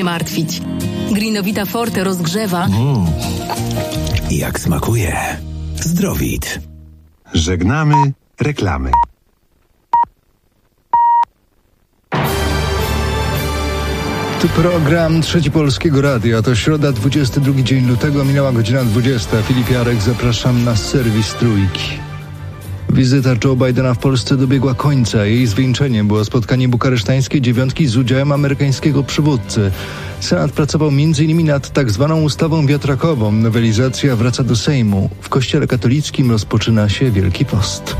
martwić. Greenowita Forte rozgrzewa. Jak smakuje. Zdrowit. Żegnamy reklamy. Tu program Trzeci Polskiego Radia. To środa, 22 dzień lutego, minęła godzina 20. Filip Jarek, zapraszam na serwis Trójki. Wizyta Joe Bidena w Polsce dobiegła końca. Jej zwieńczeniem było spotkanie bukaresztańskiej dziewiątki z udziałem amerykańskiego przywódcy. Senat pracował m.in. nad tak zwaną ustawą wiatrakową. Nowelizacja wraca do Sejmu. W Kościele katolickim rozpoczyna się Wielki Post.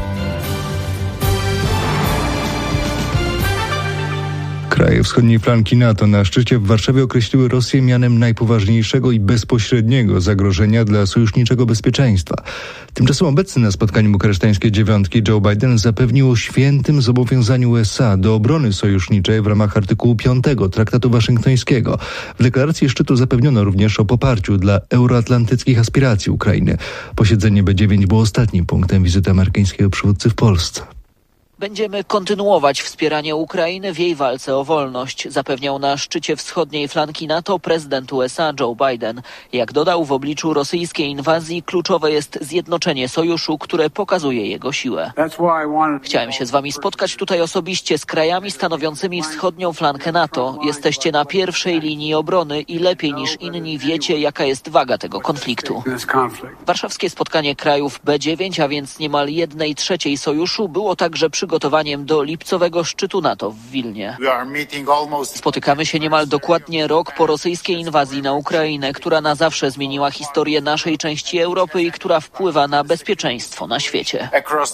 Kraje wschodniej flanki NATO na szczycie w Warszawie określiły Rosję mianem najpoważniejszego i bezpośredniego zagrożenia dla sojuszniczego bezpieczeństwa. Tymczasem obecny na spotkaniu bukaresztańskiej dziewiątki Joe Biden zapewnił o świętym zobowiązaniu USA do obrony sojuszniczej w ramach artykułu 5 Traktatu Waszyngtońskiego. W deklaracji szczytu zapewniono również o poparciu dla euroatlantyckich aspiracji Ukrainy. Posiedzenie B9 było ostatnim punktem wizyty amerykańskiego przywódcy w Polsce. Będziemy kontynuować wspieranie Ukrainy w jej walce o wolność, zapewniał na szczycie wschodniej flanki NATO prezydent USA Joe Biden. Jak dodał, w obliczu rosyjskiej inwazji kluczowe jest zjednoczenie sojuszu, które pokazuje jego siłę. Chciałem się z wami spotkać tutaj osobiście z krajami stanowiącymi wschodnią flankę NATO. Jesteście na pierwszej linii obrony i lepiej niż inni wiecie, jaka jest waga tego konfliktu. Warszawskie spotkanie krajów B9, a więc niemal 1/3 sojuszu, było także przygotowaniem do lipcowego szczytu NATO w Wilnie. Spotykamy się niemal dokładnie rok po rosyjskiej inwazji na Ukrainę, która na zawsze zmieniła historię naszej części Europy i która wpływa na bezpieczeństwo na świecie.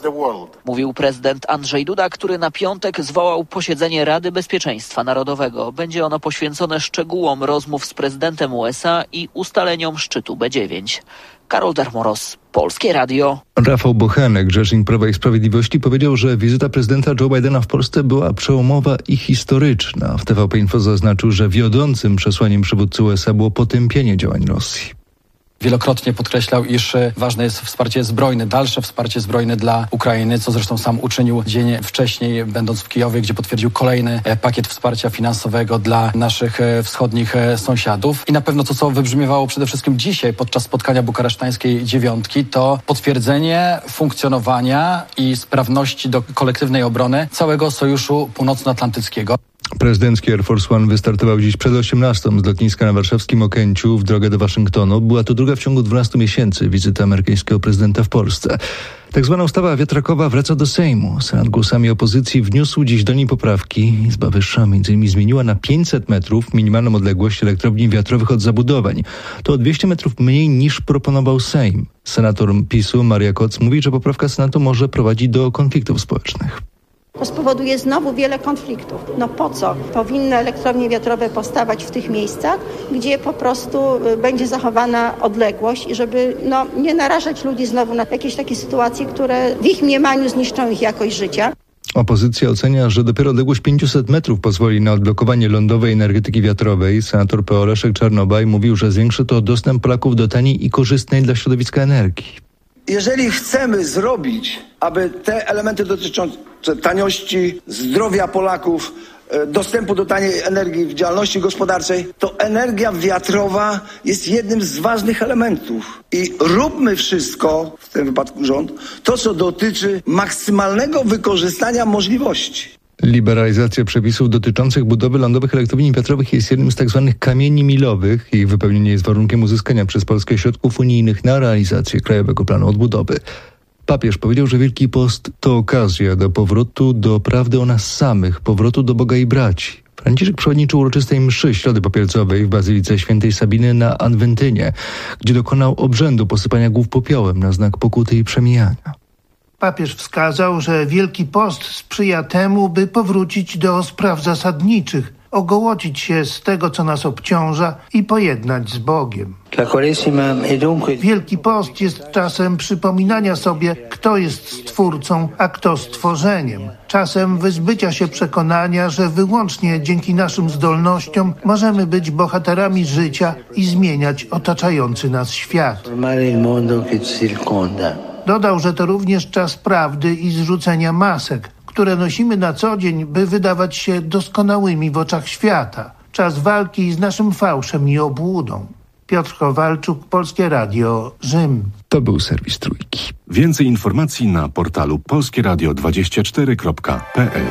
Mówił prezydent Andrzej Duda, który na piątek zwołał posiedzenie Rady Bezpieczeństwa Narodowego. Będzie ono poświęcone szczegółom rozmów z prezydentem USA i ustaleniom szczytu B9. Karol Darmoros, Polskie Radio. Rafał Bochenek, rzecznik Prawa i Sprawiedliwości, powiedział, że wizyta prezydenta Joe Bidena w Polsce była przełomowa i historyczna. W TVP Info zaznaczył, że wiodącym przesłaniem przywódcy USA było potępienie działań Rosji. Wielokrotnie podkreślał, iż ważne jest wsparcie zbrojne, dalsze wsparcie zbrojne dla Ukrainy, co zresztą sam uczynił dzień wcześniej, będąc w Kijowie, gdzie potwierdził kolejny pakiet wsparcia finansowego dla naszych wschodnich sąsiadów. I na pewno to, co wybrzmiewało przede wszystkim dzisiaj podczas spotkania bukaresztańskiej dziewiątki, to potwierdzenie funkcjonowania i sprawności do kolektywnej obrony całego Sojuszu Północnoatlantyckiego. Prezydencki Air Force One wystartował dziś przed 18 z lotniska na warszawskim Okęciu w drogę do Waszyngtonu. Była to druga w ciągu 12 miesięcy wizyta amerykańskiego prezydenta w Polsce. Tak zwana ustawa wiatrakowa wraca do Sejmu. Senat głosami opozycji wniósł dziś do niej poprawki. Izba Wyższa m.in. zmieniła na 500 metrów minimalną odległość elektrowni wiatrowych od zabudowań. To o 200 metrów mniej niż proponował Sejm. Senator PiS-u Maria Koc mówi, że poprawka Senatu może prowadzić do konfliktów społecznych. To spowoduje znowu wiele konfliktów. No po co powinny elektrownie wiatrowe powstawać w tych miejscach, gdzie po prostu będzie zachowana odległość i żeby nie narażać ludzi znowu na jakieś takie sytuacje, które w ich mniemaniu zniszczą ich jakość życia. Opozycja ocenia, że dopiero odległość 500 metrów pozwoli na odblokowanie lądowej energetyki wiatrowej. Senator PO Leszek Czarnobaj mówił, że zwiększy to dostęp Polaków do taniej i korzystnej dla środowiska energii. Jeżeli chcemy zrobić, aby te elementy dotyczące taniości, zdrowia Polaków, dostępu do taniej energii w działalności gospodarczej, to energia wiatrowa jest jednym z ważnych elementów. I róbmy wszystko, w tym wypadku rząd, to co dotyczy maksymalnego wykorzystania możliwości. Liberalizacja przepisów dotyczących budowy lądowych elektrowni wiatrowych jest jednym z tzw. kamieni milowych. Ich wypełnienie jest warunkiem uzyskania przez Polskę środków unijnych na realizację Krajowego Planu Odbudowy. Papież powiedział, że Wielki Post to okazja do powrotu do prawdy o nas samych, powrotu do Boga i braci. Franciszek przewodniczył uroczystej mszy Środy Popielcowej w Bazylice Świętej Sabiny na Adwentynie, gdzie dokonał obrzędu posypania głów popiołem na znak pokuty i przemijania. Papież wskazał, że Wielki Post sprzyja temu, by powrócić do spraw zasadniczych, ogołocić się z tego, co nas obciąża i pojednać z Bogiem. Wielki Post jest czasem przypominania sobie, kto jest Stwórcą, a kto stworzeniem. Czasem wyzbycia się przekonania, że wyłącznie dzięki naszym zdolnościom możemy być bohaterami życia i zmieniać otaczający nas świat. Dodał, że to również czas prawdy i zrzucenia masek, które nosimy na co dzień, by wydawać się doskonałymi w oczach świata. Czas walki z naszym fałszem i obłudą. Piotr Kowalczuk, Polskie Radio, Rzym. To był serwis Trójki. Więcej informacji na portalu polskieradio24.pl.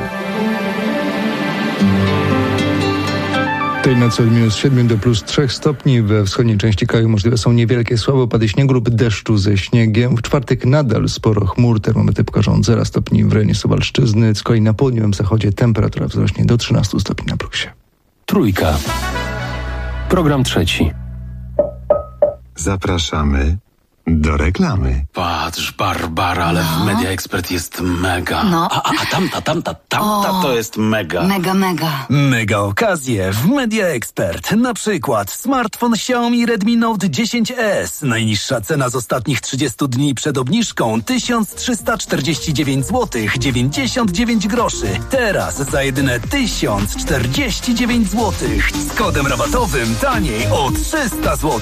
Tej nocy od -7 do +3 stopni. We wschodniej części kraju możliwe są niewielkie słabe opady śniegu lub deszczu ze śniegiem. W czwartek nadal sporo chmur. Termometry pokażą 0 stopni w rejonie Suwalszczyzny. Z kolei na południowym zachodzie temperatura wzrośnie do 13 stopni na plusie. Trójka. Program trzeci. Zapraszamy do reklamy. Patrz, Barbara, ale w Media Expert jest mega. No. A tamta to jest mega. Mega. Mega okazje w Media Expert. Na przykład smartfon Xiaomi Redmi Note 10S. Najniższa cena z ostatnich 30 dni przed obniżką 1349 zł 99 groszy. Teraz za jedyne 1049 zł. Z kodem rabatowym taniej o 300 zł.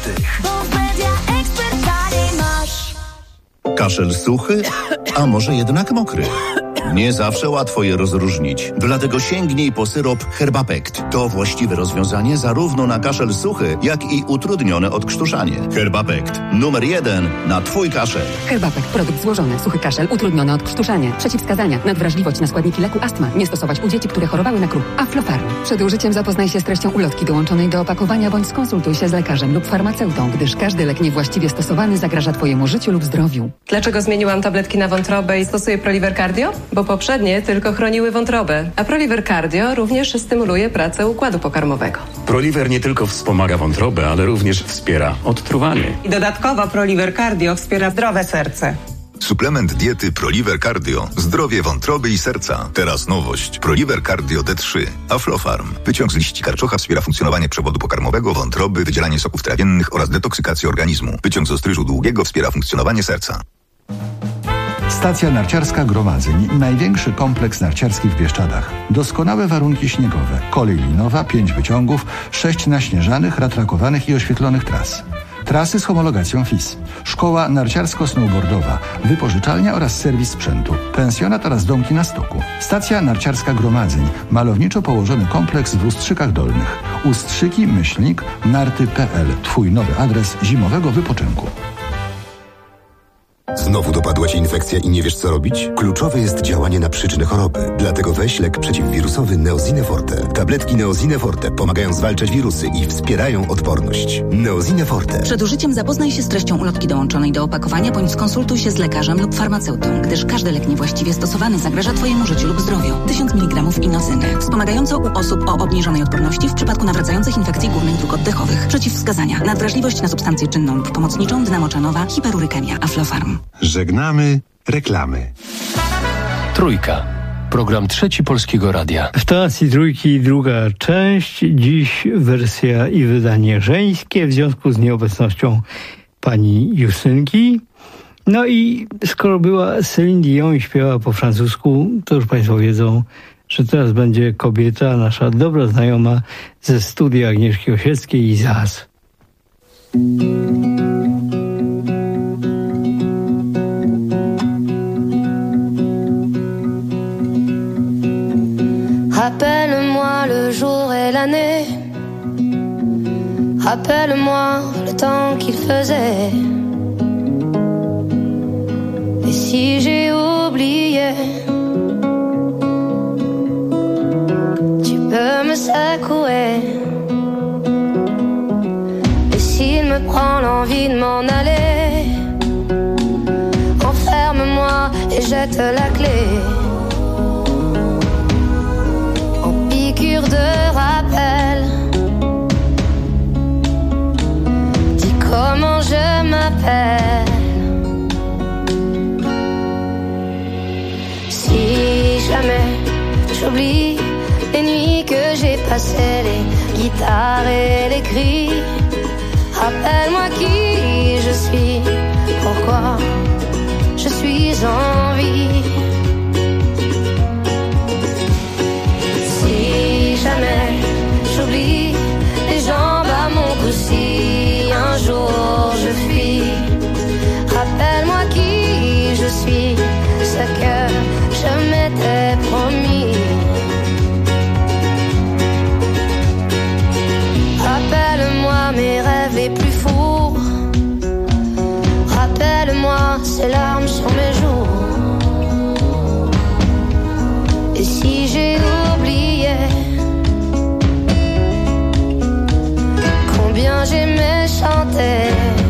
Kaszel suchy, a może jednak mokry? Nie zawsze łatwo je rozróżnić. Dlatego sięgnij po syrop Herbapekt. To właściwe rozwiązanie zarówno na kaszel suchy, jak i utrudnione odkrztuszanie. Herbapekt. Numer 1 na Twój kaszel. Herbapekt. Produkt złożony. Suchy kaszel, utrudnione odkrztuszanie. Przeciwwskazania. Nadwrażliwość na składniki leku astma. Nie stosować u dzieci, które chorowały na KRUP. Aflofarm. Przed użyciem zapoznaj się z treścią ulotki dołączonej do opakowania bądź skonsultuj się z lekarzem lub farmaceutą, gdyż każdy lek niewłaściwie stosowany zagraża Twojemu życiu lub zdrowiu. Dlaczego zmieniłam tabletki na wątrobę i stosuję Proliver Cardio? Bo poprzednie tylko chroniły wątrobę, a Proliver Cardio również stymuluje pracę układu pokarmowego. Proliver nie tylko wspomaga wątrobę, ale również wspiera odtruwanie. I dodatkowo Proliver Cardio wspiera zdrowe serce. Suplement diety Proliver Cardio. Zdrowie wątroby i serca. Teraz nowość. Proliver Cardio D3. Aflofarm. Wyciąg z liści karczocha wspiera funkcjonowanie przewodu pokarmowego, wątroby, wydzielanie soków trawiennych oraz detoksykację organizmu. Wyciąg z ostryżu długiego wspiera funkcjonowanie serca. Stacja narciarska Gromadzeń. Największy kompleks narciarski w Bieszczadach. Doskonałe warunki śniegowe. Kolej linowa, 5 wyciągów, 6 naśnieżanych, ratrakowanych i oświetlonych tras. Trasy z homologacją FIS. Szkoła narciarsko-snowboardowa. Wypożyczalnia oraz serwis sprzętu. Pensjonat oraz domki na stoku. Stacja narciarska Gromadzeń. Malowniczo położony kompleks w Ustrzykach Dolnych. Ustrzyki-narty.pl. Twój nowy adres zimowego wypoczynku. Znowu dopadła Cię infekcja i nie wiesz, co robić? Kluczowe jest działanie na przyczynę choroby. Dlatego weź lek przeciwwirusowy Neosine Forte. Tabletki Neosine Forte pomagają zwalczać wirusy i wspierają odporność. Neosine Forte. Przed użyciem zapoznaj się z treścią ulotki dołączonej do opakowania bądź skonsultuj się z lekarzem lub farmaceutą, gdyż każdy lek niewłaściwie stosowany zagraża Twojemu życiu lub zdrowiu. 1000 mg inozyny. Wspomagająco u osób o obniżonej odporności w przypadku nawracających infekcji głównych dróg oddechowych. Przeciwwskazania. Nadwrażliwość na substancję czynną lub pomocniczą, dynamoczanowa, hiperurykemia. Aflofarm. Żegnamy reklamy. Trójka. Program trzeci Polskiego Radia. W stacji Trójki druga część. Dziś wersja i wydanie żeńskie w związku z nieobecnością pani Justynki. No i skoro była Céline Dion i śpiewała po francusku, to już państwo wiedzą, że teraz będzie kobieta, nasza dobra znajoma ze studia Agnieszki Osieckiej i Zaz. Rappelle-moi le jour et l'année. Rappelle-moi le temps qu'il faisait. Et si j'ai oublié, tu peux me secouer. Et s'il me prend l'envie de m'en aller, enferme-moi et jette la clé. De rappel, dis comment je m'appelle. Si jamais j'oublie les nuits que j'ai passées, les guitares et les cris, rappelle-moi qui je suis, pourquoi je suis en vie. Jamais j'oublie les jambes à mon cou si un jour je fuis. Rappelle-moi qui je suis, ce que je m'étais promis. quand j'aimais chanter.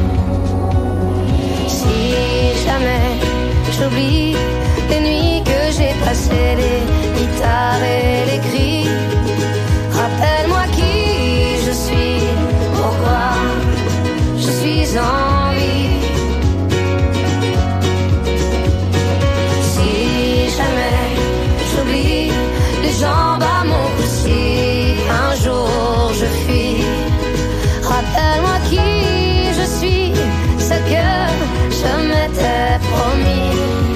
Si jamais j'oublie les nuits que j'ai passées, les guitares et les cris, rappelle-moi qui je suis, pourquoi je suis en vie. Si jamais j'oublie les jambes à mon cou, si un jour je fuis, rappelle-moi qui je suis, ce que je m'étais promis.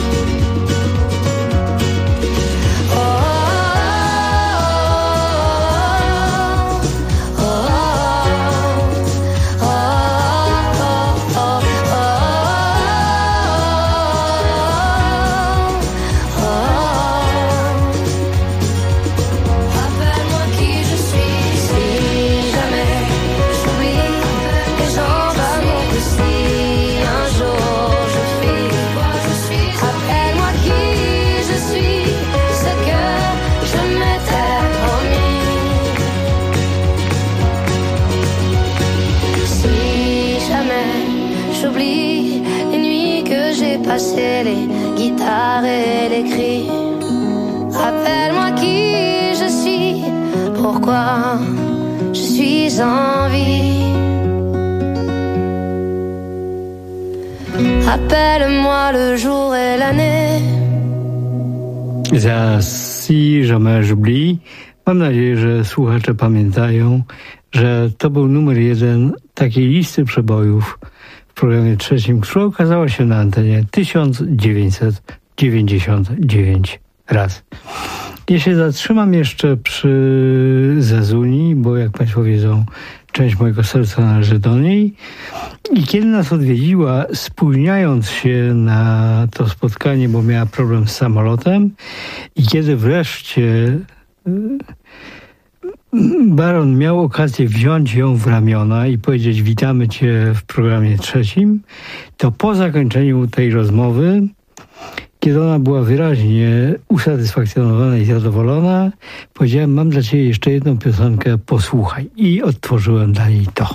Passer les guitares et les cris, rappelle-moi qui je suis, pourquoi je suis en vie. Rappelle-moi le jour et l'année. Za Si jamais j'oublie. Mam nadzieję, że słuchacze pamiętają, że to był numer 1 takiej listy przebojów w programie trzecim, która ukazała się na antenie 1999 razy. Ja się zatrzymam jeszcze przy Zezuni, bo jak Państwo wiedzą, część mojego serca należy do niej. I kiedy nas odwiedziła, spóźniając się na to spotkanie, bo miała problem z samolotem, i kiedy wreszcie baron miał okazję wziąć ją w ramiona i powiedzieć: witamy cię w programie trzecim, to po zakończeniu tej rozmowy, kiedy ona była wyraźnie usatysfakcjonowana i zadowolona, powiedziałem: mam dla ciebie jeszcze jedną piosenkę, posłuchaj. I odtworzyłem dla niej to.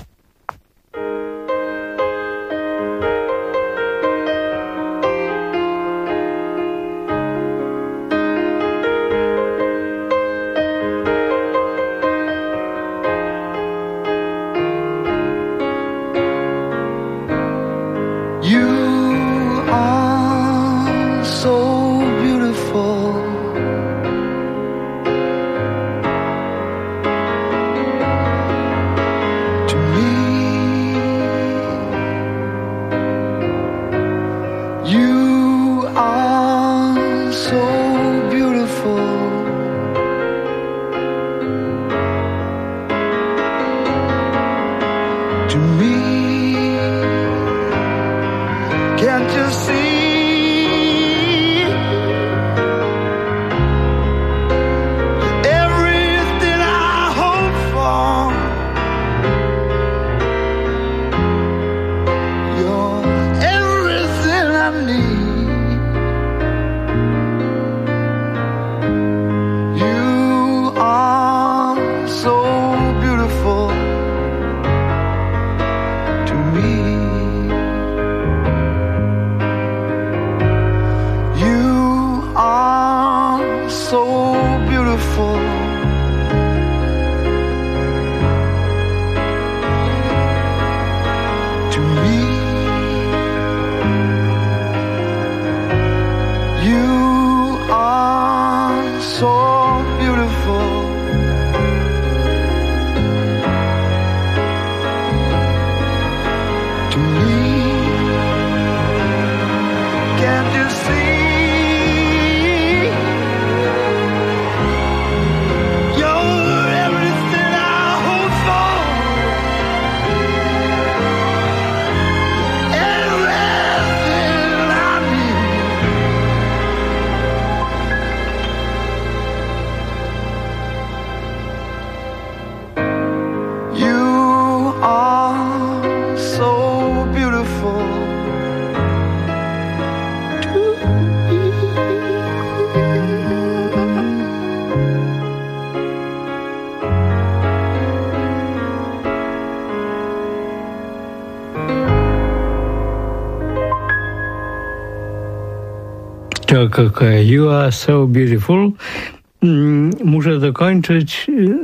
You are so beautiful. Muszę dokończyć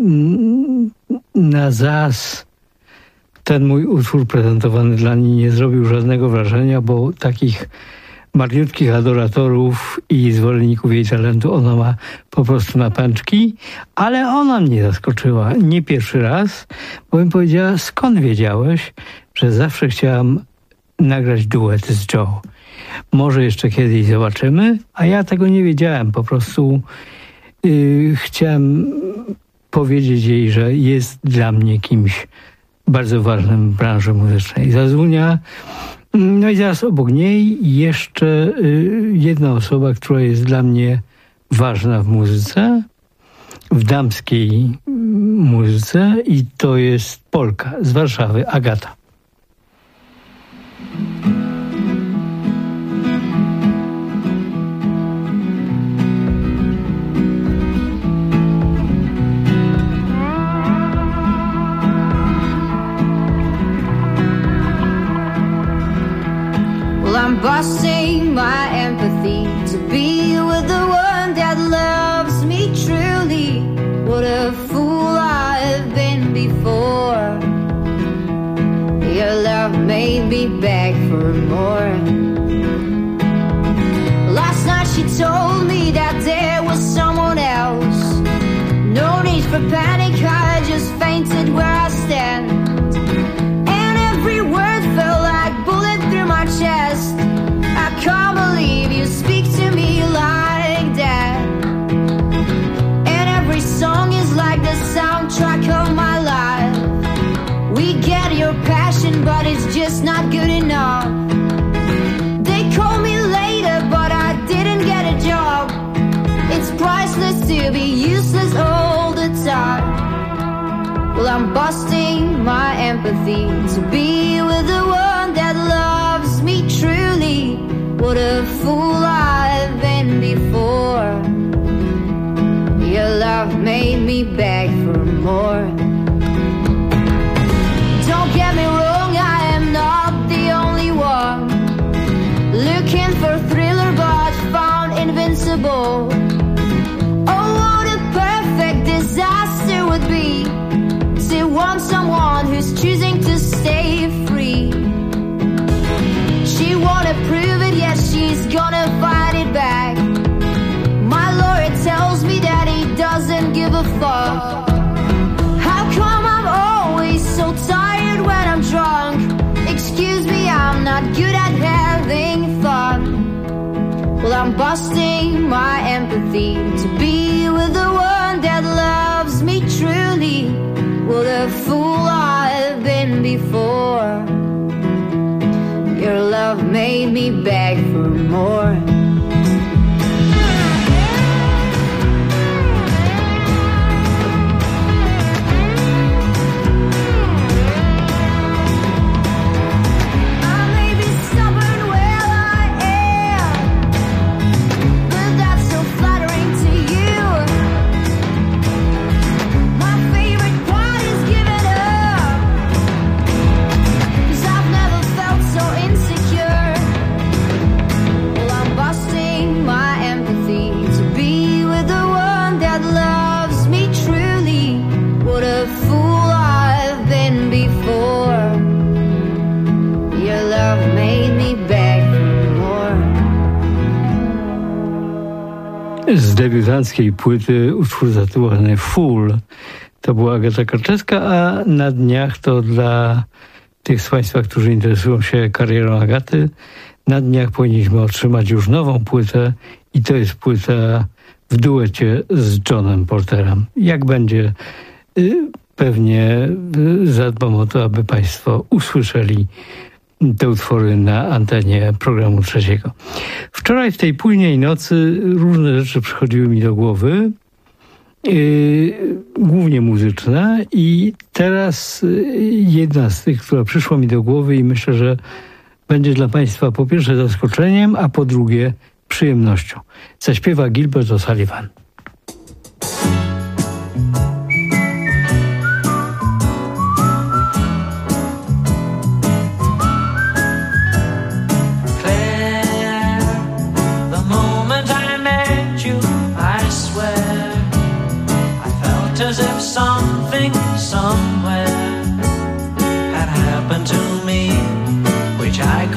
na zas. Ten mój utwór prezentowany dla niej nie zrobił żadnego wrażenia, bo takich marniutkich adoratorów i zwolenników jej talentu ona ma po prostu na pęczki, ale ona mnie zaskoczyła nie pierwszy raz, bowiem powiedziała: skąd wiedziałeś, że zawsze chciałam nagrać duet z Joe? Może jeszcze kiedyś zobaczymy, a ja tego nie wiedziałem, po prostu chciałem powiedzieć jej, że jest dla mnie kimś bardzo ważnym w branży muzycznej. Zazłunia. No i zaraz obok niej jeszcze jedna osoba, która jest dla mnie ważna w muzyce, w damskiej muzyce, i to jest Polka z Warszawy, Agata. I'm busting my empathy to be with the one that loves me truly. What a fool I've been before. Your love made me beg for more. Last night she told me that there was someone else. No need for panic, I just fainted where I stand. And every word felt like a bullet through my chest. I can't believe you speak to me like that. And every song is like the soundtrack of my life. We get your passion, but it's just not good enough. They call me later, but I didn't get a job. It's priceless to be useless all the time. Well, I'm busting my empathy to be with the one that loves me truly. What a fool I've been before. Your love made me beg for more. Don't get me wrong, I am not the only one looking for thriller but found invincible. Oh, what a perfect disaster would be to want someone who's choosing to stay free. She wanna prove it, yes, she's gonna fight it back. My lawyer tells me that he doesn't give a fuck. How come I'm always so tired when I'm drunk? Excuse me, I'm not good at having fun. Well, I'm busting my empathy to be with the one that loves me truly. What a fool I've been before. Your love made me beg for more. Z debiutanckiej płyty utwór zatytułowany Fool. To była Agata Karczewska, a na dniach, to dla tych z Państwa, którzy interesują się karierą Agaty, na dniach powinniśmy otrzymać już nową płytę i to jest płyta w duecie z Johnem Porterem. Jak będzie, pewnie zadbam o to, aby Państwo usłyszeli te utwory na antenie programu trzeciego. Wczoraj w tej późnej nocy różne rzeczy przychodziły mi do głowy, głównie muzyczne, i teraz jedna z tych, która przyszła mi do głowy i myślę, że będzie dla Państwa po pierwsze zaskoczeniem, a po drugie przyjemnością. Zaśpiewa Gilbert O'Sullivan. The moment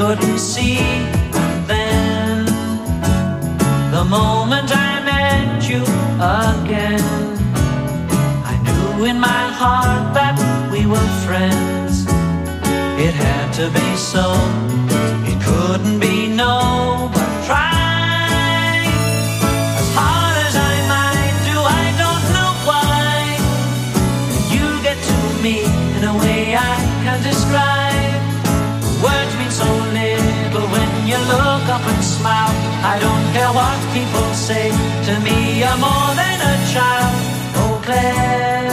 couldn't see then. The moment I met you again, I knew in my heart that we were friends. It had to be so, it couldn't be no, but try as hard as I might do, I don't know why. You get to me in a way I can't describe. Words mean so little when you look up and smile. I don't care what people say, to me you're more than a child. Oh Claire,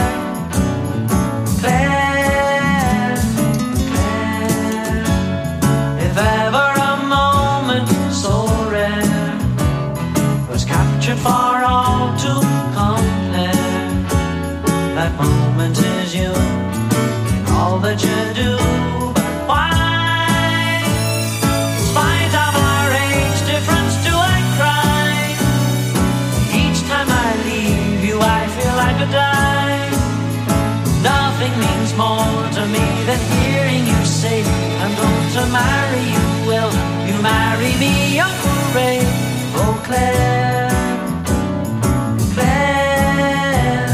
Claire, Claire, if ever a moment so rare was captured for all to compare, that moment is you in all that you do. But why, in spite of our age difference, do I cry? Each time I leave you I feel like a die. Nothing means more to me than hearing you say I'm going to marry you. Will you marry me? Oh hooray, oh Claire, Claire.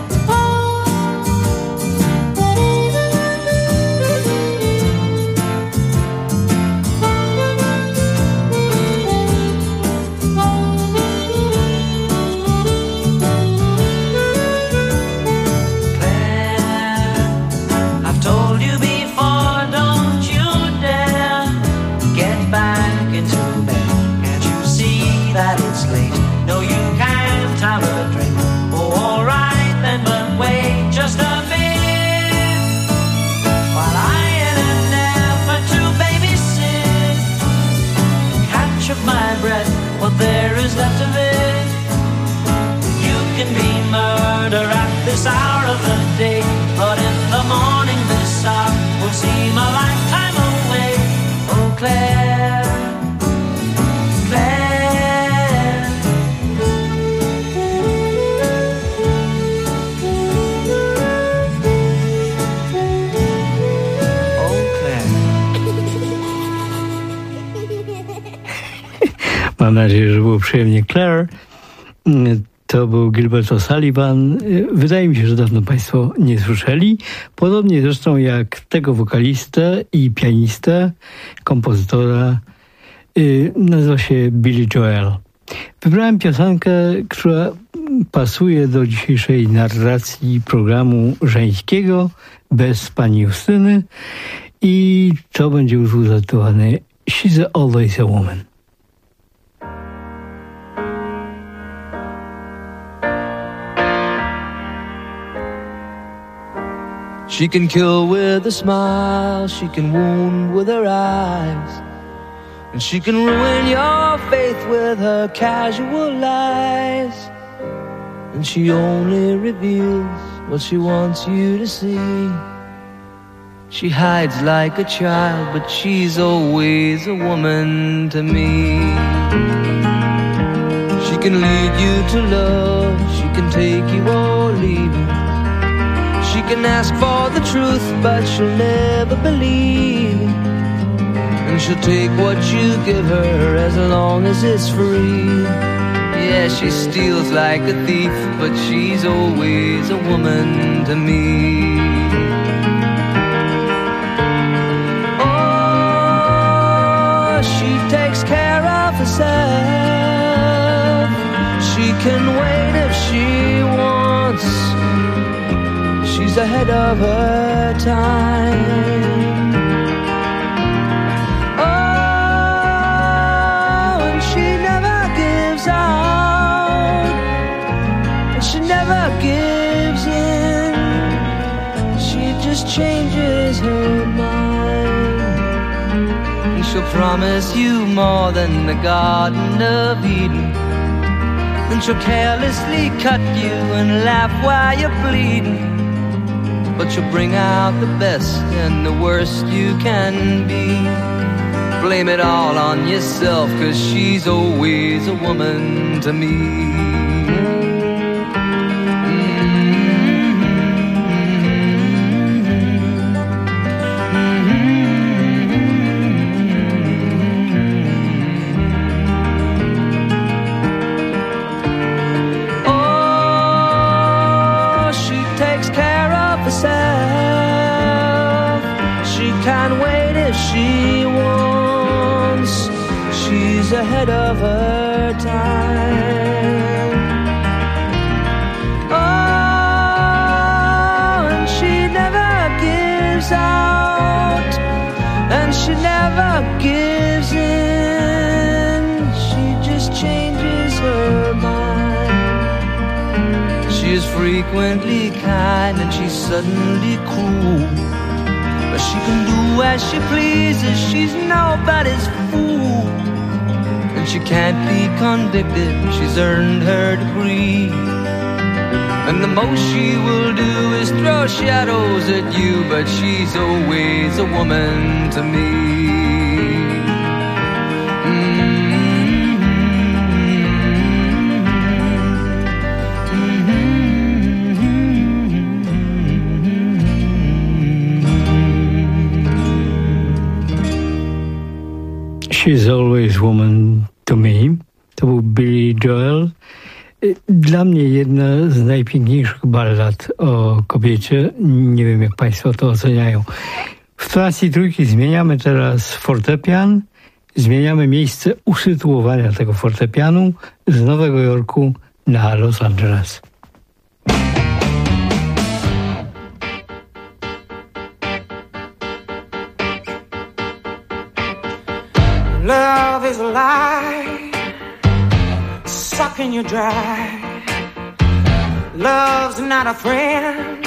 I've told you before, don't you dare get back into bed. Can't you see that it's late? No, you can't have a drink. Oh, alright then, but wait just a bit while I in an effort to babysit catch up my breath, what there is left of it. You can be murder at this hour of the day, but in the morning this hour will seem a lifetime away. Oh Claire, Claire. Oh Claire. Mam nadzieję, że było przyjemnie. Claire to był Gilbert O'Sullivan. Wydaje mi się, że dawno Państwo nie słyszeli. Podobnie zresztą jak tego wokalistę i pianistę, kompozytora, nazywa się Billy Joel. Wybrałem piosenkę, która pasuje do dzisiejszej narracji programu żeńskiego bez pani Justyny i to będzie utwór zatytułowany She's Always a Woman. She can kill with a smile, she can wound with her eyes, and she can ruin your faith with her casual lies. And she only reveals what she wants you to see. She hides like a child, but she's always a woman to me. She can lead you to love, she can take you or leave you. She can ask for the truth, but she'll never believe. And she'll take what you give her as long as it's free. Yeah, she steals like a thief, but she's always a woman to me. Oh, she takes care of herself. She can wait if she wants. She's ahead of her time. Oh, and she never gives out, and she never gives in. She just changes her mind, and she'll promise you more than the Garden of Eden. Then she'll carelessly cut you and laugh while you're bleeding. But you'll bring out the best and the worst you can be. Blame it all on yourself, 'cause she's always a woman to me. can't wait if she wants. She's ahead of her time. Oh, and she never gives out, and she never gives in. She just changes her mind. She is frequently kind and she's suddenly cruel, but she can do as she pleases. She's nobody's fool, and she can't be convicted. She's earned her degree, and the most she will do is throw shadows at you, but she's always a woman to me. She's always woman to me. To był Billy Joel. Dla mnie jedna z najpiękniejszych ballad o kobiecie. Nie wiem, jak państwo to oceniają. W tonacji trójki zmieniamy teraz fortepian. Zmieniamy miejsce usytuowania tego fortepianu z Nowego Jorku na Los Angeles. Love is a lie, sucking you dry. Love's not a friend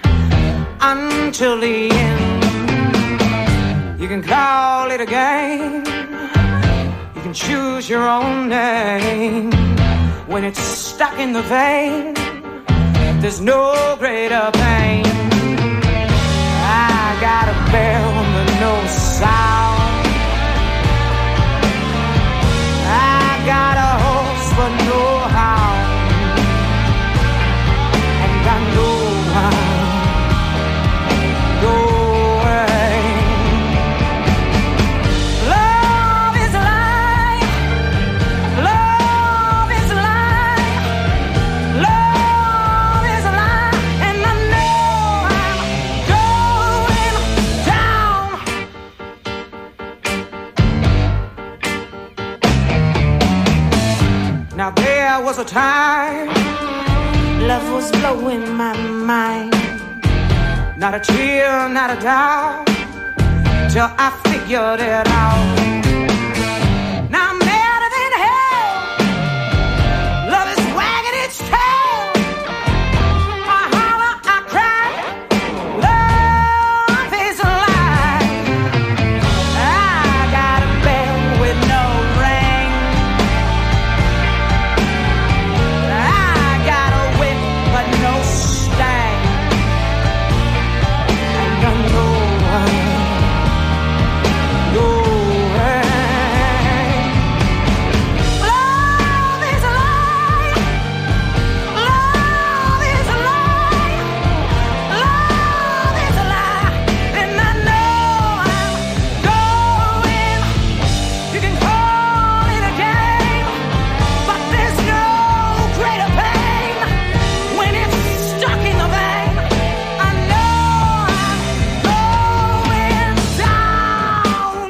until the end. You can call it a game, you can choose your own name. When it's stuck in the vein, there's no greater pain. I got a bell but no sound, got a horse but no hound, and I know I'll go away. Love is a lie, love is a lie, love is a lie, and I know I'm going down. Now there was a time love was blowing my mind. Not a tear, not a doubt, till I figured it out. Now I'm madder than hell, love is wagging its tail. I holler, I cry, love is a lie. I got a bell with no ring, but no stang, and I know I'll go away. Love is a lie, love is a lie, love is a lie, and I know I'm going. You can call it a game, but there's no greater pain when it's stuck in the vein. I know I'm going down.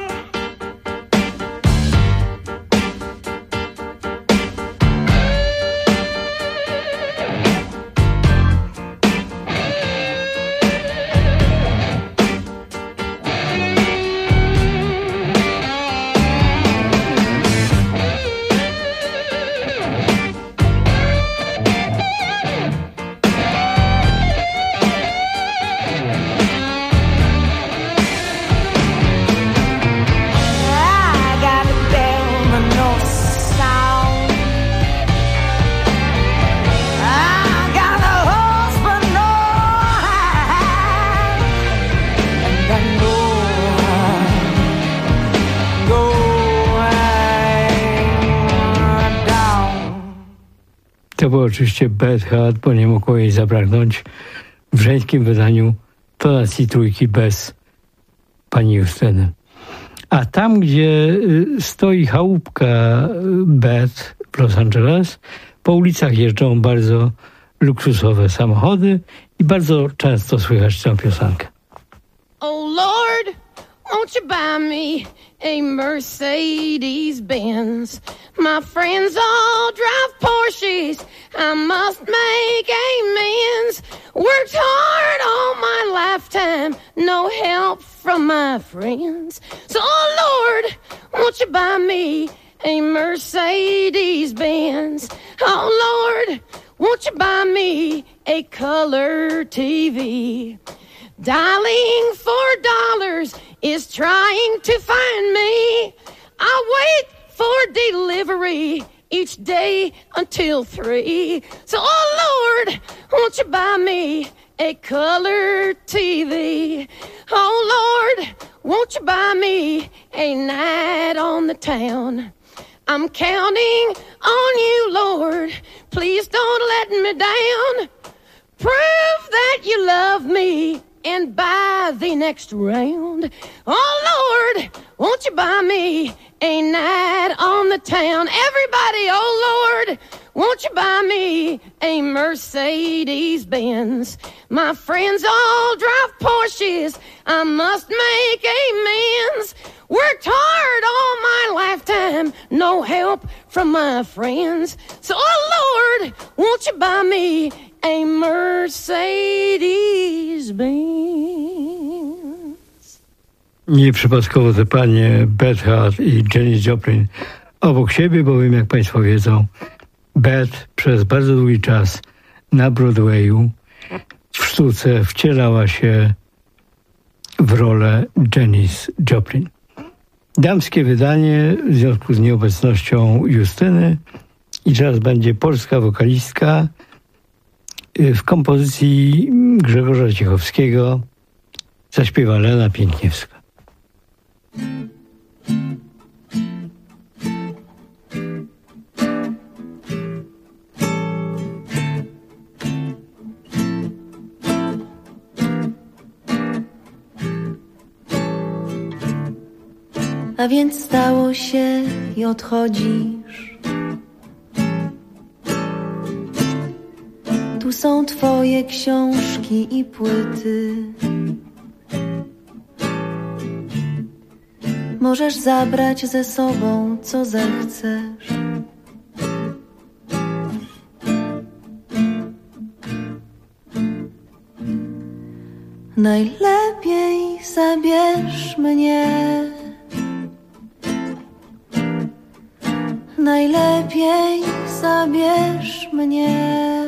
I got a bell but no sound. I got a horse but no hound, and I know I'll go down. To było oczywiście Beth Hart, bo nie mogło jej zabraknąć w żeńskim wydaniu tonacji trójki bez pani Justyny. A tam, gdzie stoi chałupka Beth w Los Angeles, po ulicach jeżdżą bardzo luksusowe samochody i bardzo często słychać tę piosenkę. Oh Lord, won't you buy me a Mercedes-Benz? My friends all drive Porsches, I must make amends. Worked hard all my lifetime, no help from my friends. So, oh Lord, won't you buy me a Mercedes-Benz? Oh Lord, won't you buy me a color TV? Dialing $4 is trying to find me. I wait for delivery each day until 3. So, oh Lord, won't you buy me a color TV? Oh Lord, won't you buy me a night on the town? I'm counting on you, Lord. Please don't let me down. Prove that you love me and buy the next round. Oh Lord, won't you buy me a night on the town? Everybody, oh Lord, won't you buy me a Mercedes-Benz? My friends all drive Porsches, I must make amends. Worked hard all my lifetime, no help from my friends. So, oh Lord, won't you buy me a Mercedes-Benz? Nieprzypadkowo te panie Beth Hart i Janis Joplin obok siebie, bowiem jak państwo wiedzą, Beth przez bardzo długi czas na Broadwayu w sztuce wcielała się w rolę Janis Joplin. Damskie wydanie w związku z nieobecnością Justyny i teraz będzie polska wokalistka w kompozycji Grzegorza Ciechowskiego, zaśpiewa Lena Piękniewska. A więc stało się i odchodzisz. Tu są twoje książki i płyty. Możesz zabrać ze sobą, co zechcesz. Najlepiej zabierz mnie. Najlepiej zabierz mnie.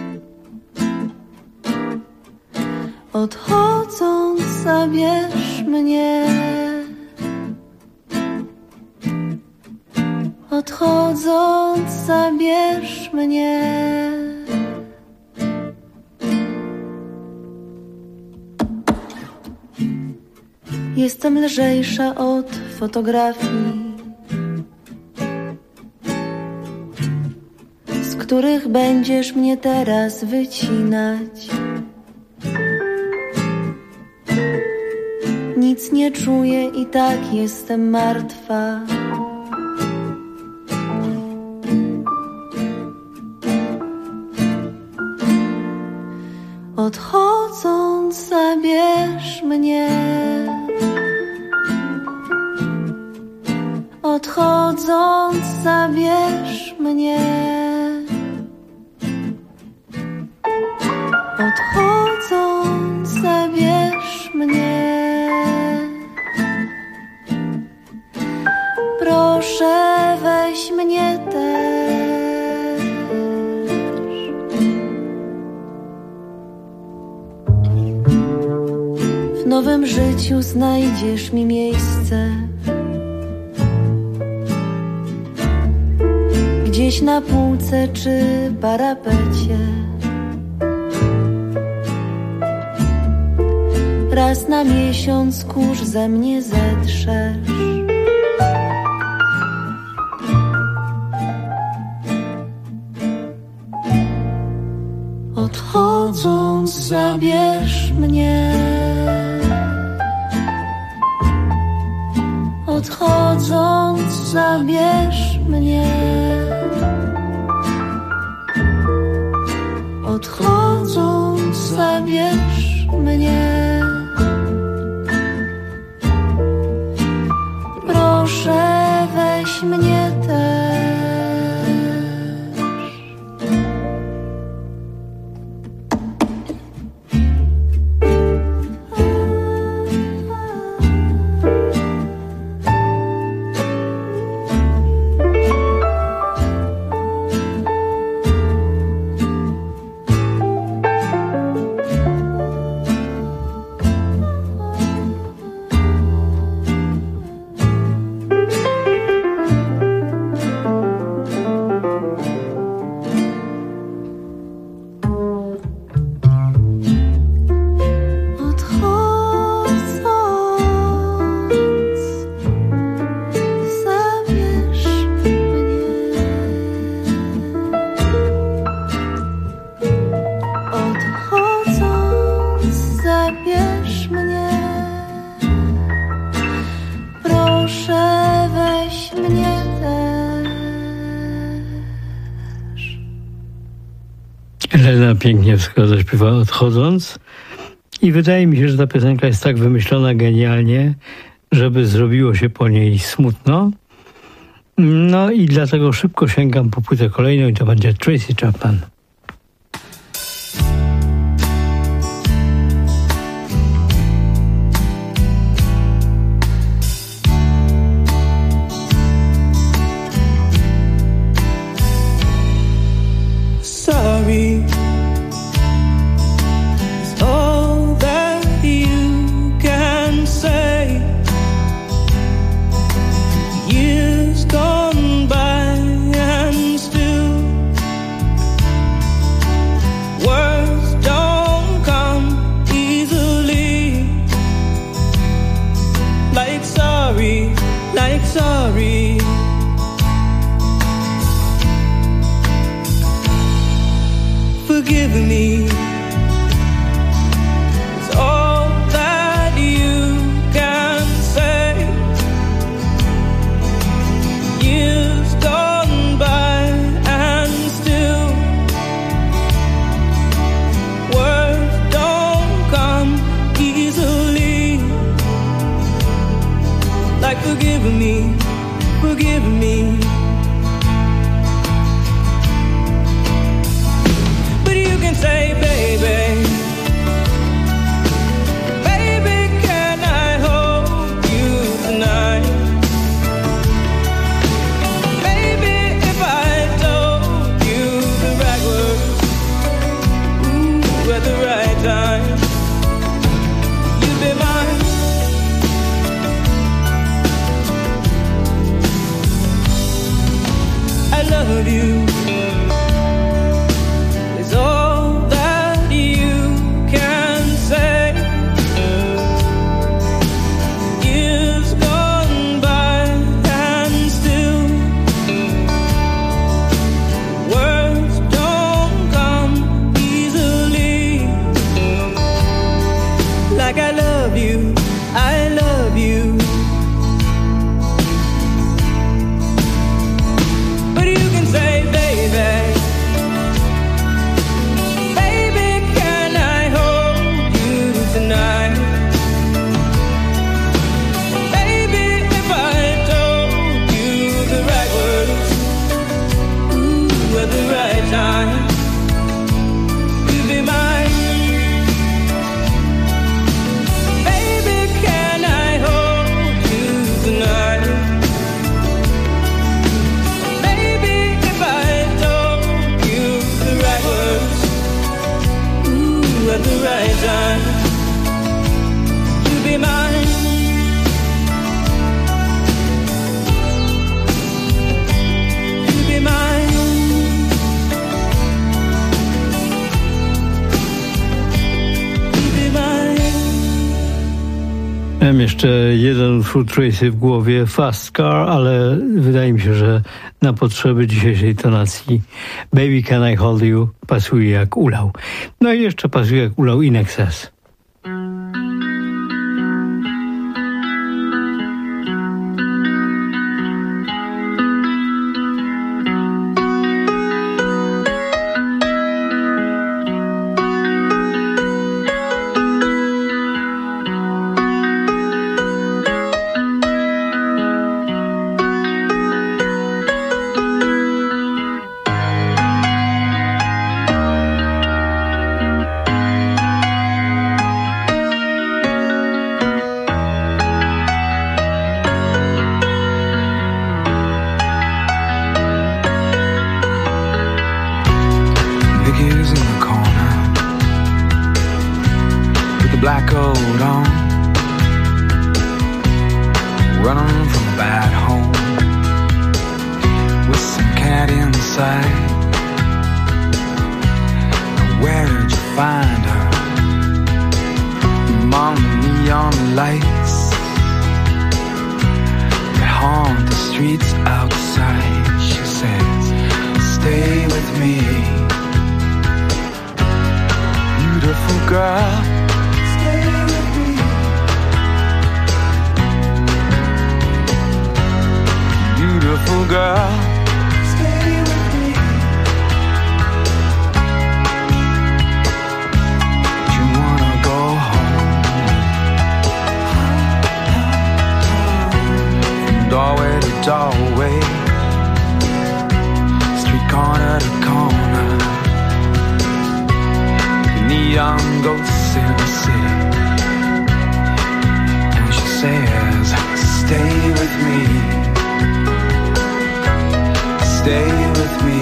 Odchodząc zabierz mnie. Odchodząc zabierz mnie. Jestem lżejsza od fotografii, z których będziesz mnie teraz wycinać. Nic nie czuję i tak jestem martwa. Odchodząc zabierz mnie. Odchodząc zabierz mnie. Odchodząc zabierz mnie. Proszę weź mnie też. W nowym życiu znajdziesz mi miejsce. Gdzieś na półce czy parapecie. Raz na miesiąc kurz ze mnie zetrzesz. Odchodząc zabierz mnie. Odchodząc zabierz mnie. Odchodząc zabierz mnie. weź mnie też. Elena pięknie wszystko zaśpiewała odchodząc i wydaje mi się, że ta piosenka jest tak wymyślona genialnie, żeby zrobiło się po niej smutno. No i dlatego szybko sięgam po płytę kolejną i to będzie Tracy Chapman. Sorry is all that you can say. Years gone by and still words don't come easily. Like sorry, like sorry. Forgive me, it's all that you can say. Years gone by and still words don't come easily. Like forgive me, forgive me. Say, baby, baby, can I hold you tonight? Baby, if I told you the right words, ooh, at the right time, you'd be mine. I love you. Mam jeszcze jeden utwór Tracy w głowie, Fast Car, ale wydaje mi się, że na potrzeby dzisiejszej tonacji Baby Can I Hold You pasuje jak ulał. No i jeszcze pasuje jak ulał In Excess. black coat on, running from a bad home, with some cat inside. Now where'd you find her? Among the neon lights that haunt the streets outside. She says, stay with me, beautiful girl. Stay with me, beautiful girl. Stay with me. Do you wanna go home? From doorway to doorway, street corner to corner, neon ghosts in the city. And she says, stay with me, stay with me,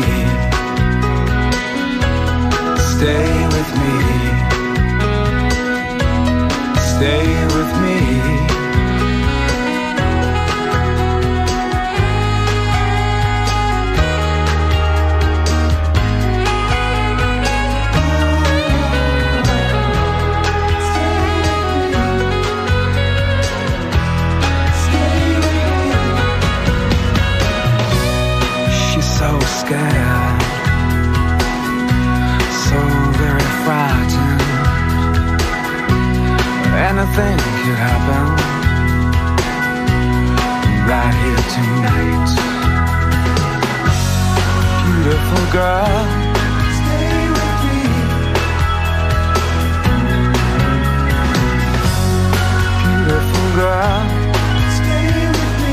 stay with me, stay with me. Scared, so very frightened. Anything could happen right here tonight. Beautiful girl, stay with me. Beautiful girl, stay with me.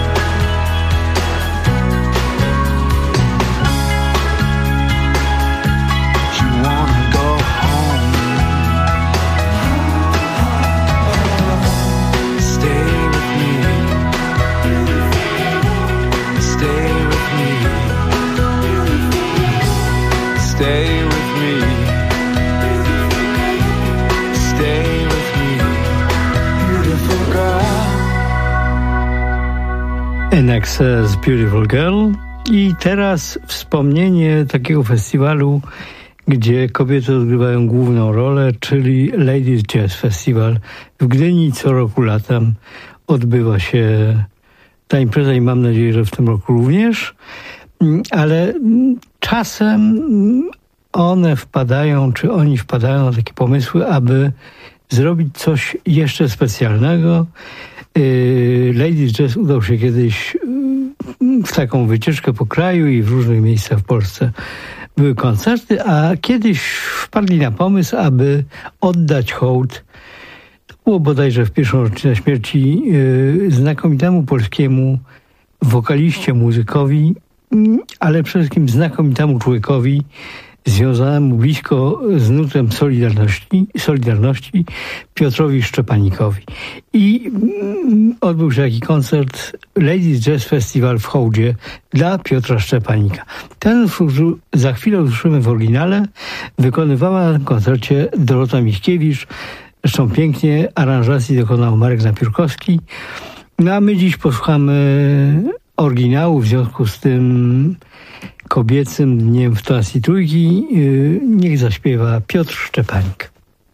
Stay with me, stay with me, beautiful girl. INXS Beautiful Girl. I teraz wspomnienie takiego festiwalu, gdzie kobiety odgrywają główną rolę, czyli Ladies Jazz Festival w Gdyni. Co roku latem odbywa się ta impreza i mam nadzieję, że w tym roku również. Ale czasem one wpadają, czy oni wpadają na takie pomysły, aby zrobić coś jeszcze specjalnego. Ladies Jazz udał się kiedyś w taką wycieczkę po kraju i w różnych miejscach w Polsce były koncerty, a kiedyś wpadli na pomysł, aby oddać hołd. To było bodajże w pierwszą rocznicę śmierci znakomitemu polskiemu wokaliście, muzykowi, ale przede wszystkim znakomitemu człowiekowi związanemu blisko z nurtem Solidarności Piotrowi Szczepanikowi. I odbył się taki koncert Ladies Jazz Festival w hołdzie dla Piotra Szczepanika. Ten za chwilę usłyszymy w oryginale. Wykonywała na tym koncercie Dorota Michkiewicz. Zresztą pięknie aranżacji dokonał Marek Napiórkowski. No a my dziś posłuchamy oryginału, w związku z tym kobiecym dniem w tonacji trójki. Niech zaśpiewa Piotr Szczepanik.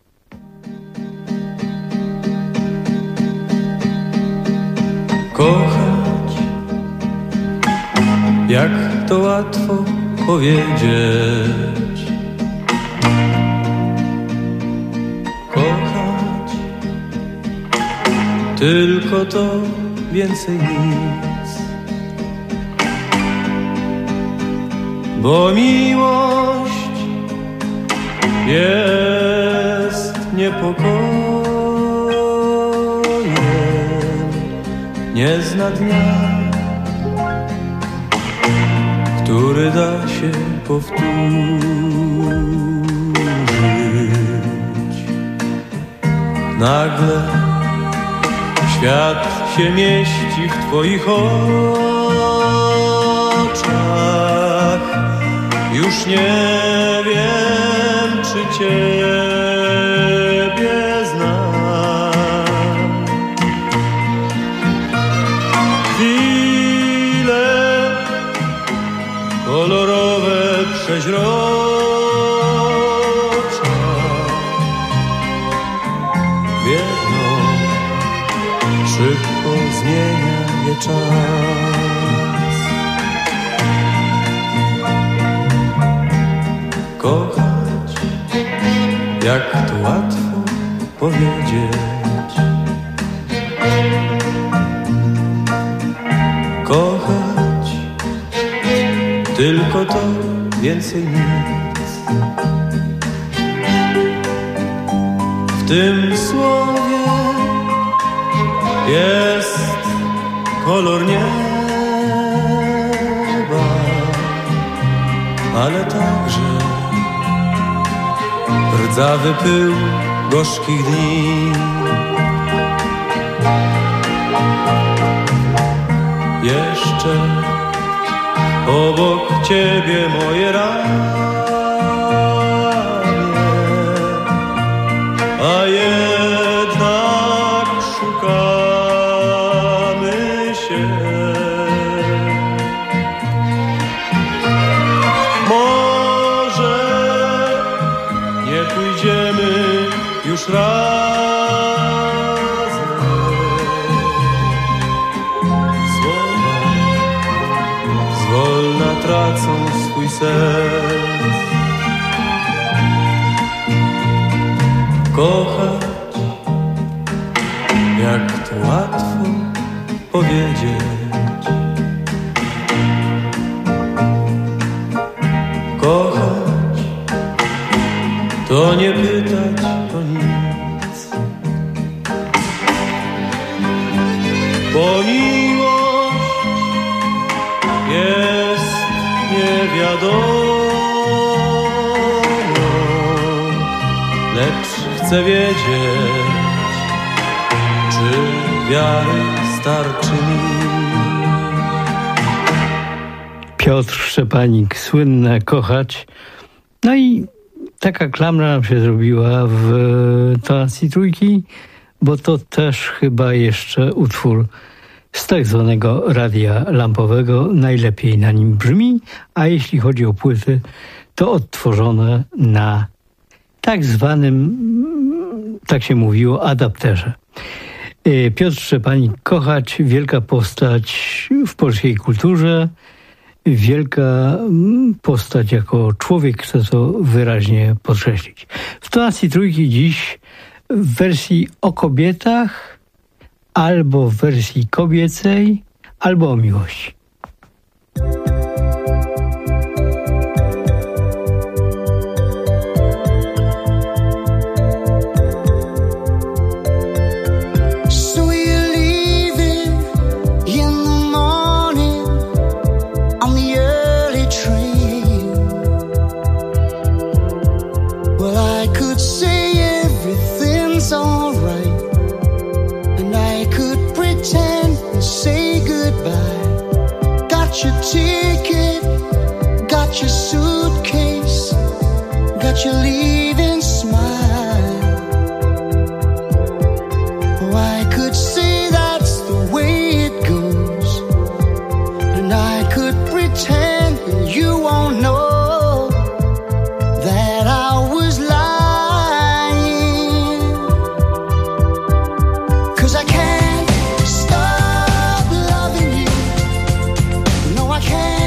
Kochać, jak to łatwo powiedzieć. Kochać, tylko to, więcej nic. Bo miłość jest niepokojem, nie zna dnia, który da się powtórzyć. Nagle świat się mieści w twoich oczach. Już nie wiem, czy ciebie znam. przeźroczna. Biedną, szybko zmienia je czas. Kochać, jak to łatwo powiedzieć. Kochać, tylko to, więcej nic. W tym słowie jest kolor nieba, ale także rdzawy pył gorzkich dni. Jeszcze obok ciebie moje ramię, a jednak szukamy się. Może nie pójdziemy już razem. Zwolna tracą swój sens. Kochać, jak to łatwo powiedzieć. Kochać, to nie pytać o nic. Bo miłość jest niewiadomą, lecz chcę wiedzieć, czy wiary starczy mi. Piotr Szczepanik, słynne Kochać. No i taka klamra nam się zrobiła w tonacji trójki, bo to też chyba jeszcze utwór z tak zwanego radia lampowego. Najlepiej na nim brzmi, a jeśli chodzi o płyty, to odtworzone na tak zwanym, tak się mówiło, adapterze. Piotr Szczepanik, Kochać, wielka postać w polskiej kulturze, wielka postać jako człowiek, chcę to wyraźnie podkreślić. W tonacji trójki dziś w wersji o kobietach, albo w wersji kobiecej, albo o miłości. Ticket, got your suitcase, got your leaving smile. Oh, I could say that's the way it goes, and I could pretend you won't know that I was lying. 'Cause I can't stop loving you. No, I can't.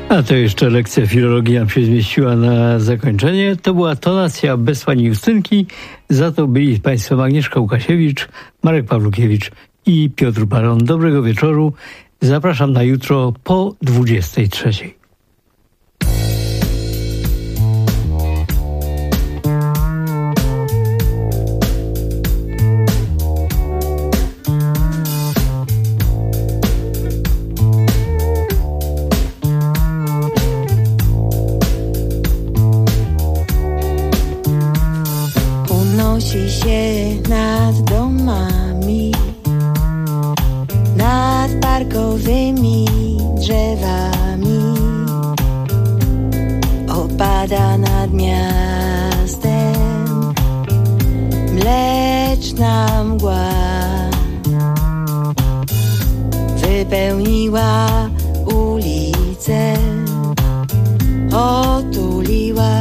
A to jeszcze lekcja filologii nam się zmieściła na zakończenie. To była tonacja bez pani Justynki. Za to byli państwo Agnieszka Łukasiewicz, Marek Pawlukiewicz i Piotr Baron. Dobrego wieczoru. Zapraszam na jutro po 23. Unosi się nad domami, nad parkowymi drzewami, opada nad miastem mleczna mgła, wypełniła ulicę, otuliła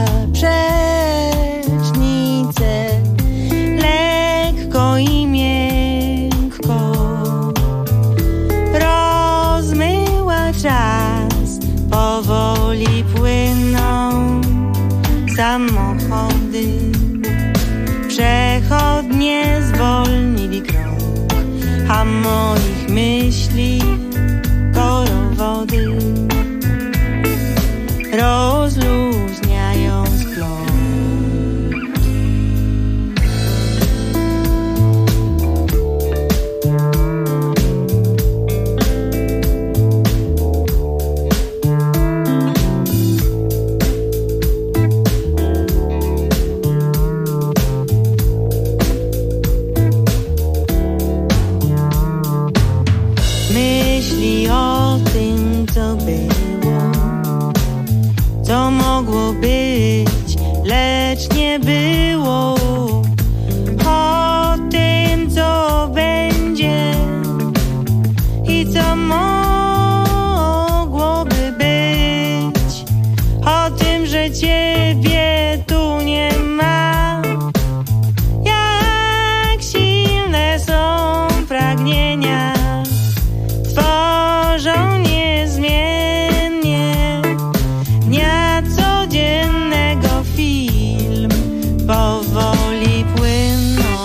przecznicę, lekko i miękko rozmyła czas. Powoli płyną samochody, przechodnie zwolnili krok, a moich myśli korowody rozluźniają splot. Myśli o tym, co było, co mogło być, lecz nie było. O tym, co będzie i co mogłoby być. O tym, że ciebie tu nie ma. Jak silne są pragnienia, tworzą niezmiennie dnia codziennego film. Powoli płyną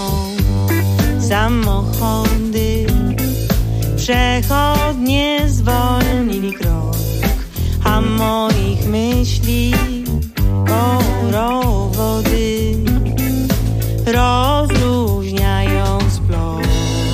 samochody, przechodnie zwolnili krok, a moich myśli korowody rozluźniają splot.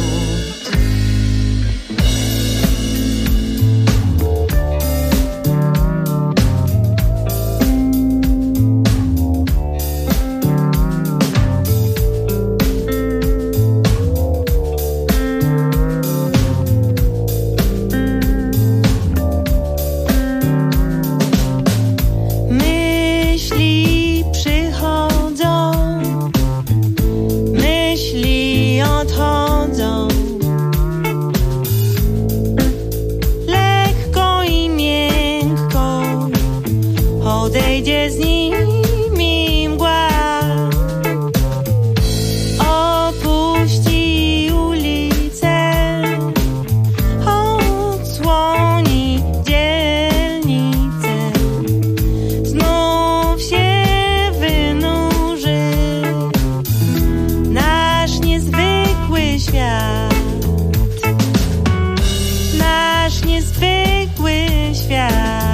Myśli przychodzą, myśli odchodzą, lekko i miękko odejdzie z nimi mgła, opuści ulicę, odsłoni dzielnicę, znów się wynurzy nasz niezwykły świat, nasz niezwykły świat.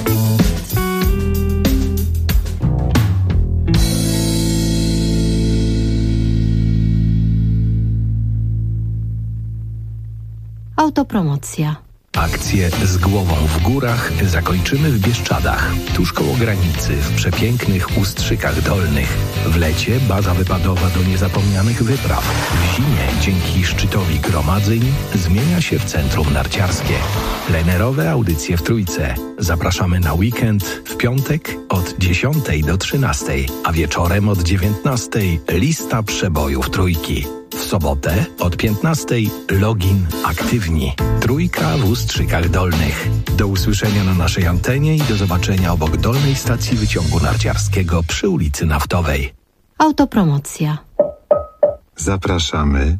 Autopromocja. Akcję Z głową w górach zakończymy w Bieszczadach, tuż koło granicy, w przepięknych Ustrzykach Dolnych. W lecie baza wypadowa do niezapomnianych wypraw. W zimie, dzięki szczytowi gromadzeń, zmienia się w centrum narciarskie. Plenerowe audycje w Trójce. Zapraszamy na weekend w piątek od 10 do 13, a wieczorem od 19 lista przebojów Trójki. W sobotę od 15 login aktywni. Trójka w Ustrzykach Dolnych. Do usłyszenia na naszej antenie i do zobaczenia obok dolnej stacji wyciągu narciarskiego przy ulicy Naftowej. Autopromocja. Zapraszamy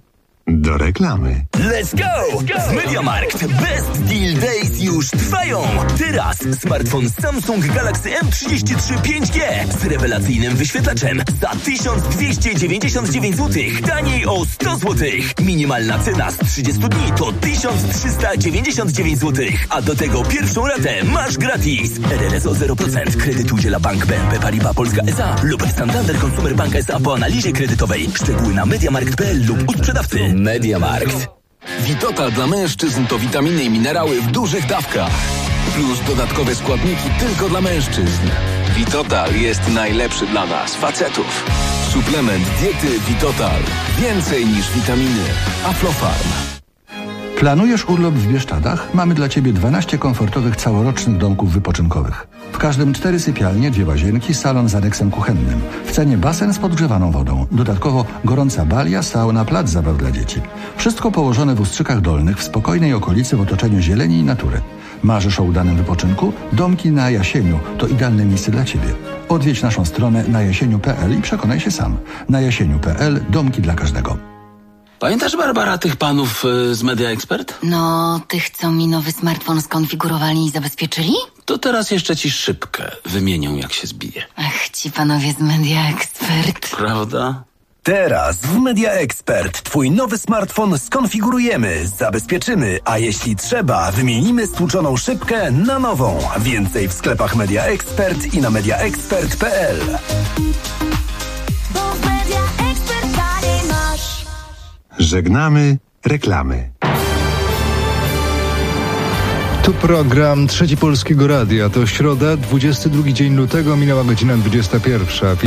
Do reklamy. Let's go! MediaMarkt Best Deal Days już trwają! Teraz smartfon Samsung Galaxy M33 5G z rewelacyjnym wyświetlaczem za 1299 zł, taniej o 100 zł. Minimalna cena z 30 dni to 1399 zł, a do tego pierwszą ratę masz gratis. RRS o 0%. Kredyt udziela Bank BNP Paribas Polska S.A. lub Santander Consumer Bank S.A. po analizie kredytowej. Szczegóły na mediamarkt.pl lub u sprzedawcy. MediaMarkt. Vitotal dla mężczyzn to witaminy i minerały w dużych dawkach. Plus dodatkowe składniki tylko dla mężczyzn. Vitotal jest najlepszy dla nas, facetów. Suplement diety Vitotal. Więcej niż witaminy. Aflofarm. Planujesz urlop w Bieszczadach? Mamy dla Ciebie 12 komfortowych całorocznych domków wypoczynkowych. W każdym 4 sypialnie, 2 łazienki, salon z aneksem kuchennym. W cenie basen z podgrzewaną wodą. Dodatkowo gorąca balia, sauna, plac zabaw dla dzieci. Wszystko położone w Ustrzykach Dolnych, w spokojnej okolicy w otoczeniu zieleni i natury. Marzysz o udanym wypoczynku? Domki na Jasieniu to idealne miejsce dla Ciebie. Odwiedź naszą stronę najasieniu.pl i przekonaj się sam. Na jasieniu.pl domki dla każdego. Pamiętasz, Barbara, tych panów z Media Expert? No, tych, co mi nowy smartfon skonfigurowali i zabezpieczyli? To teraz jeszcze ci szybkę wymienią, jak się zbije. Ach, ci panowie z Media Expert. Prawda? Teraz w Media Expert Twój nowy smartfon skonfigurujemy, zabezpieczymy, a jeśli trzeba, wymienimy stłuczoną szybkę na nową. Więcej w sklepach Media Expert i na mediaexpert.pl. Żegnamy reklamy. Tu program Trzeci Polskiego Radia. To środa, 22 dzień lutego, minęła godzina 21.